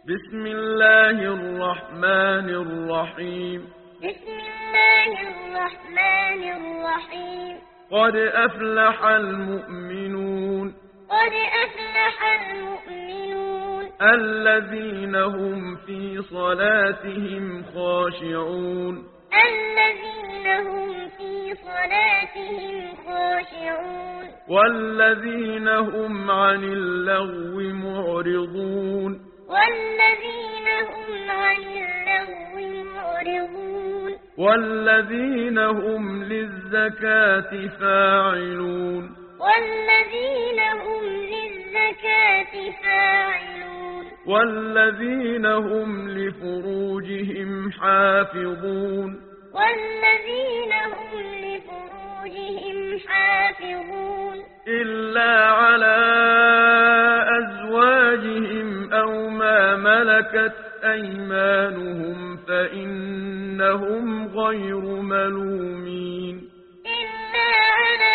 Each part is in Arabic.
بسم الله الرحمن الرحيم بسم الله الرحمن الرحيم قد أفلح المؤمنون قد أفلح المؤمنون الذين هم في صلاتهم خاشعون الذين هم في صلاتهم خاشعون والذين هم عن اللغو معرضون والذين هم عن اللغو معرضون والذين هم للزكاة فاعلون والذين هم للزكاة فاعلون والذين هم لفروجهم حافظون والذين هم لفروجهم حافظون إلا على أزواجهم أو ما ملكت أيمانهم فإنهم غير ملومين إلا على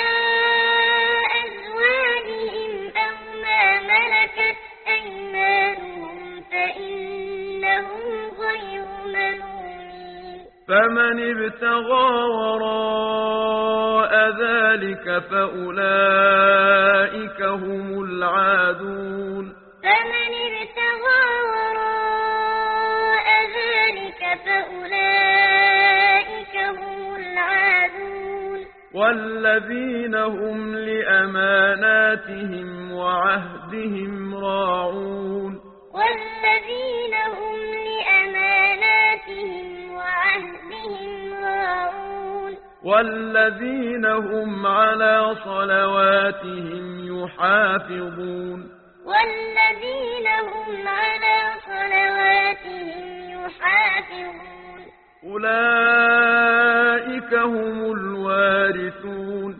أزواجهم أو ما ملكت أيمانهم فإنهم غير ملومين فمن ابتغى وراء ذلك فأولئك هم العادون فمن ابتغى وراء ذلك فأولئك هم العادون والذين هم لأماناتهم وعهدهم راعون والذين هم لأماناتهم وعهدهم راعون والذين هم على صلواتهم يحافظون والذين هم على صلواتهم يحافظون أولئك هم الوارثون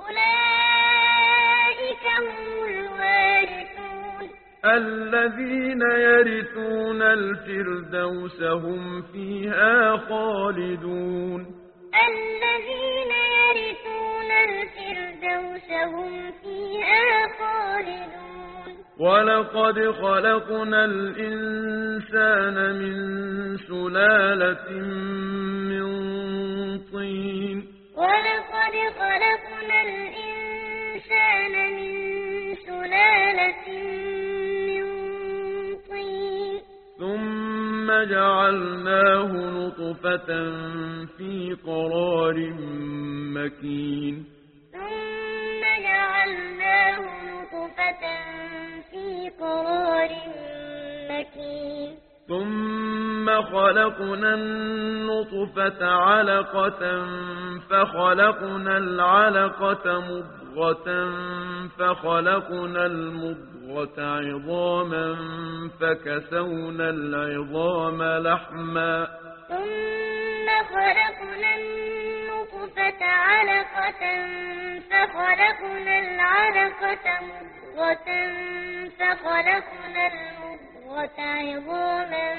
أولئك هم الوارثون الذين يرثون الفردوس هم فيها خالدون الذين يرثون الفردوس هم فيها خالدون ولقد خلقنا الإنسان من سلالة من طين ولقد خلقنا الإنسان من سلالة من طين ثم جعلناه نطفة في قرار مكين ثم جعلناه نطفة في قرار مكين ثم خلقنا النطفة علقة فخلقنا العلقة مضغة فخلقنا المضغة عظاما فكسونا العظام لحما ثم خلقنا النطفة علقة فخلقنا العلقة مضغة فخلقنا المضغة عظاما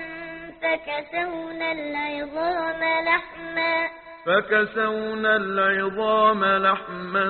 فكسونا العظام لحما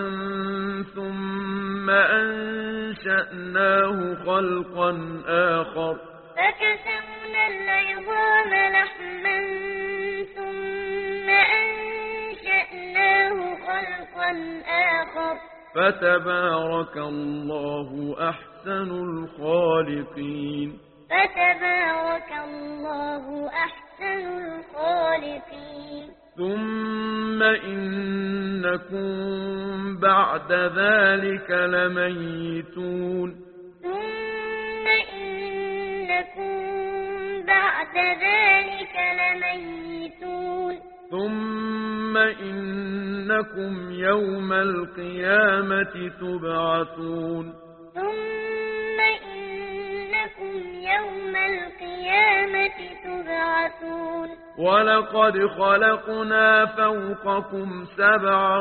ثم أنشأناه خلقا آخر فكسونا العظام لحما ثم أنشأناه خلقا آخر فتبارك الله أحسن الخالقين فتبارك الله أحسن الخالقين ثم إنكم بعد ذلك لميتون ثم إنكم بعد ذلك لميتون ثم إنكم يوم القيامة تبعثون ثم إنكم يوم القيامة تبعثون ولقد خلقنا فوقكم 7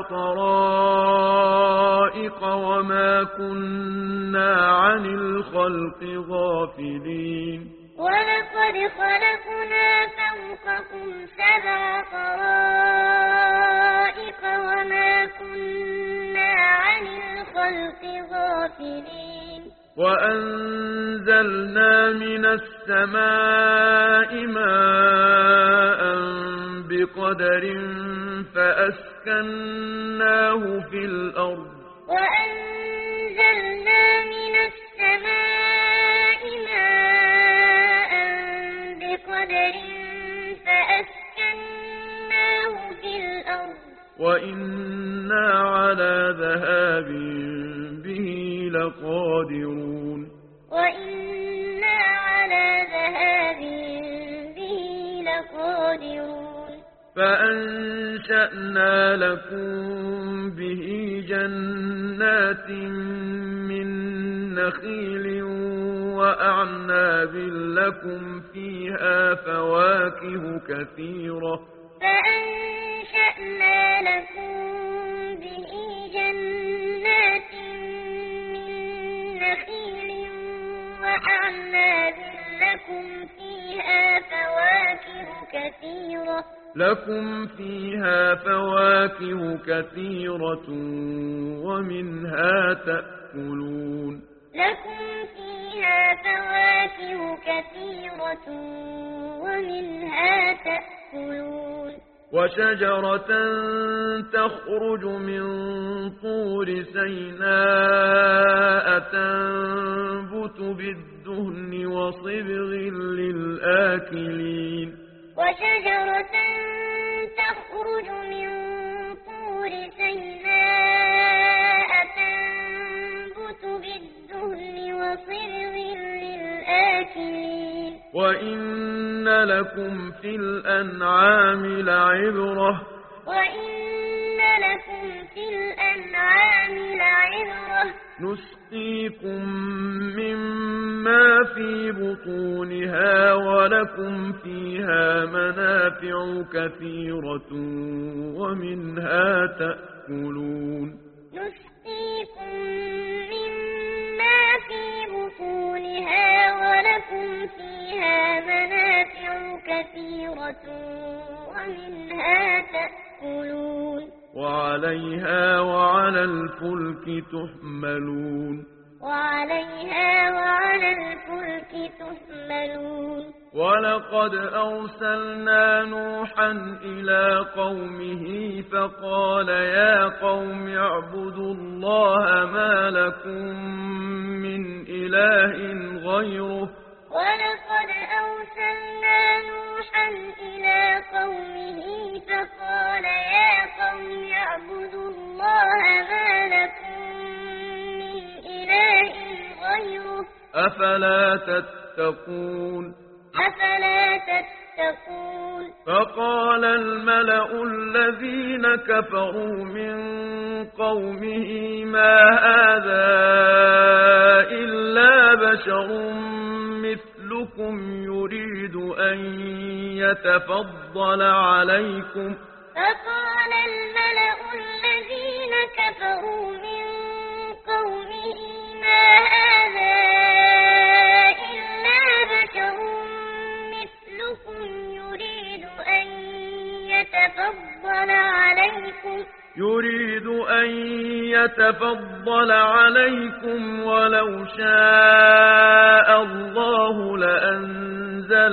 طرائق وما كنا عن الخلق غافلين ولقد خلقنا فوقكم 7 طرائق وما كنا عن الخلق غافلين وأنزلنا من السماء السماء ماء بقدر فأسكناه في الأرض وأنزلنا من السماء ماء بقدر فأسكناه في الأرض وإنا على ذهاب به لقادرون وإنا على ذهاب به لقادرون فأنشأنا لكم به جنات من نخيل وأعناب لكم فيها فواكه كثيرة فأنشأنا لكم به جنات من نخيل وأعناب لكم فيها فواكه كثيرة ومنها تأكلون وشجرة تخرج من طور سيناء تنبت بالدهن وصبغ للآكلين وشجرة تخرج من طور سيناء تنبت بالدهن وصبغ للآكلين وإن لكم في الأنعام لعبرة نسقيكم مما في بطونها ولكم فيها منافع كثيرة ومنها تأكلون نسقيكم مما في بطونها ولكم فيها منافع كثيرة ومنها تأكلون وعليها وعلى الفلك تحملون ولقد أرسلنا نوحا إلى قومه فقال يا قوم اعبدوا الله ما لكم من إله غيره ولقد أرسلنا نوحا إلى قومه فقال يا قوم اعبدوا الله ما لكم من إله غيره أفلا تتقون فقال الملأ الذين كفروا من قومه ما هذا إلا بشر مثلكم يريد أن يتفضل عليكم فقال الملأ الذين كفروا من قومه ما هذا إلا بشر مثلكم يريد أن يتفضل عليكم ولو شاء الله لأنزل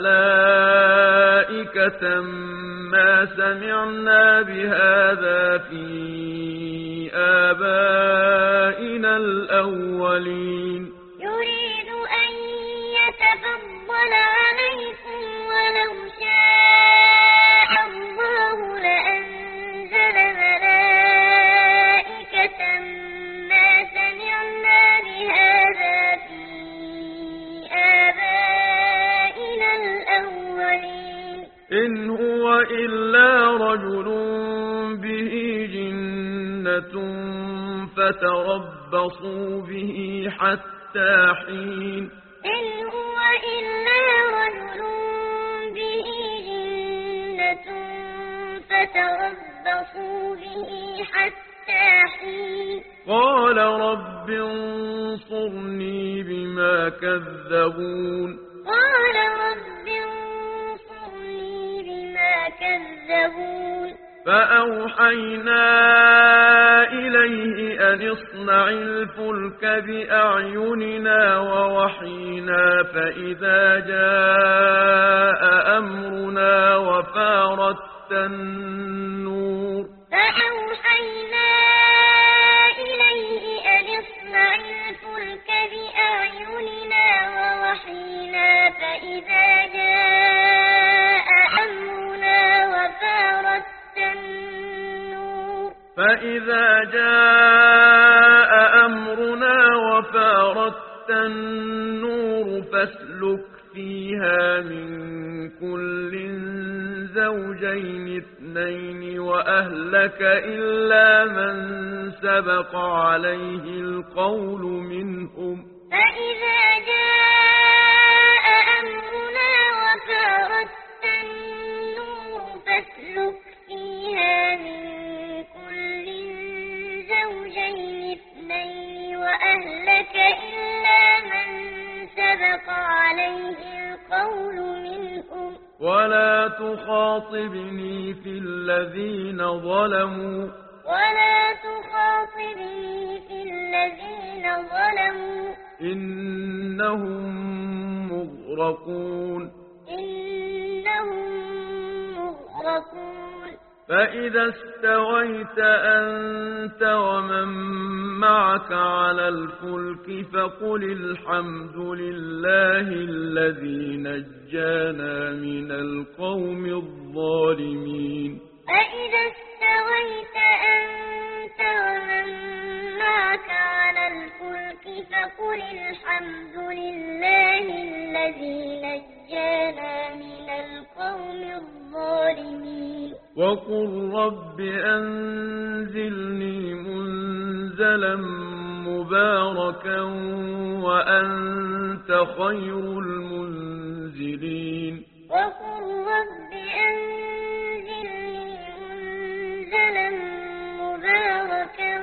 ملائكة ما سمعنا بهذا في آبائنا الأولين يريد أن يتفضل عليكم ولو شاء الله لأنزل ملائكة ما سمعنا بهذا في آبائنا الأولين إن هو إلا رجل به جنة فتربصوا به حتى حين إن هو إلا رجل به جنة فتربصوا به حتى حين قال رب انصرني بما كذبون قال رب انصرني بما كذبون فأوحينا إليه أن اصنع الفلك بأعيننا ووحينا فإذا جاء أمرنا وفارت النور فأوحينا إليه أن اصنع الفلك بأعيننا ووحينا فإذا جاء أمرنا وفارت النور فاسلك فيها من كل زوجين اثنين وأهلك إلا من سبق عليه القول منهم فإذا جاء أمرنا وفارت النور فاسلك فيها من كل زوجين اثنين وأهلك إلا من سبق عليه القول منهم ولا تخاطبني في الذين ظلموا إنهم مغرقون فإذا استويت أنت ومن معك على الفلك فقل الحمد لله الذي نجانا من القوم الظالمين فإذا استويت أنت ومن معك على الفلك فقل الحمد لله الذي نجانا من القوم الظالمين وقل رب أنزلني منزلا مباركا وأنت خير المنزلين وقل رب أنزلني منزلا مباركا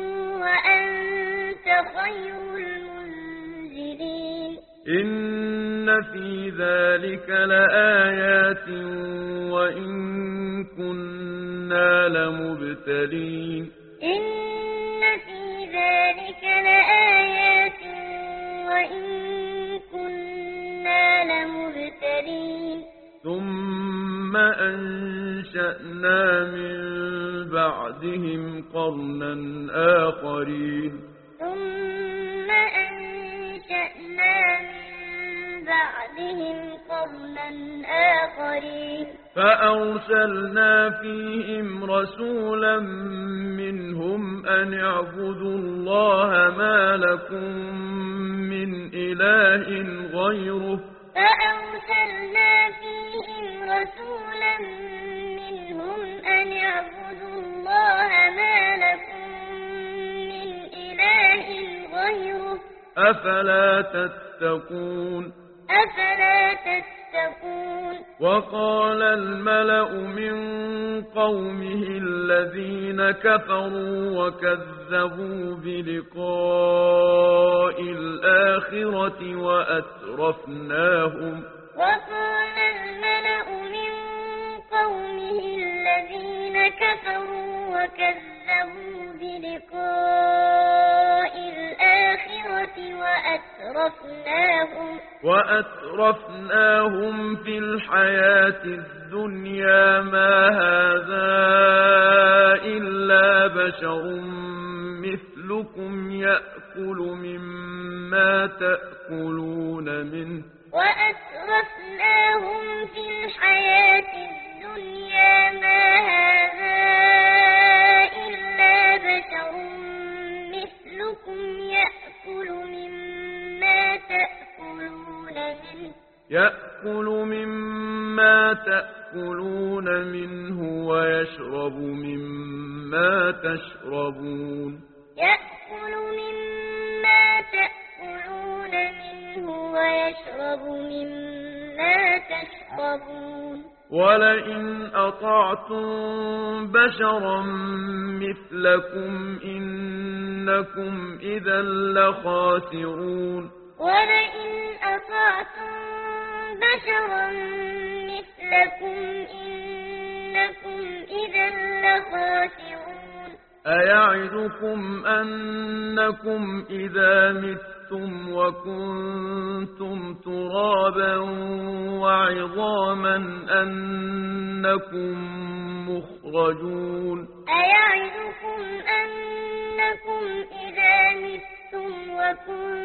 وأنت خير المنزلين إن في ذلك لآيات وإن كنا لمبتلين إن في ذلك لآيات وإن كنا لمبتلين ثم أنشأنا من بعدهم قرنا آخرين ثم أنشأنا من بعدهم قرنا آخرين فأرسلنا فيهم رسولا منهم أن اعبدوا الله ما لكم من إله غيره فأرسلنا فيهم رسولا منهم أن اعبدوا الله ما لكم من إله غيره أفلا تتقون وقال الملأ من قومه الذين كفروا وكذبوا بلقاء الآخرة وقال الملأ من قومه الذين كفروا وكذبوا بلقاء الآخرة وأترفناهم في الحياة الدنيا ما هذا إلا بشر مثلكم يأكل مما تأكلون منه وأترفناهم في الحياة الدنيا ما هذا إلا بشر مثلكم يأكل مما تأكلون منه ويشرب مما تشربون ولئن أطعتم بشرا مثلكم إنكم إذا لخاسرون ولئن أطعتم بشرا مثلكم إنكم إذا لخاسرون أيعدكم أنكم إذا متم وكنتم ترابا وعظاما أنكم مخرجون أيعدكم أنكم إذا متم وكنتم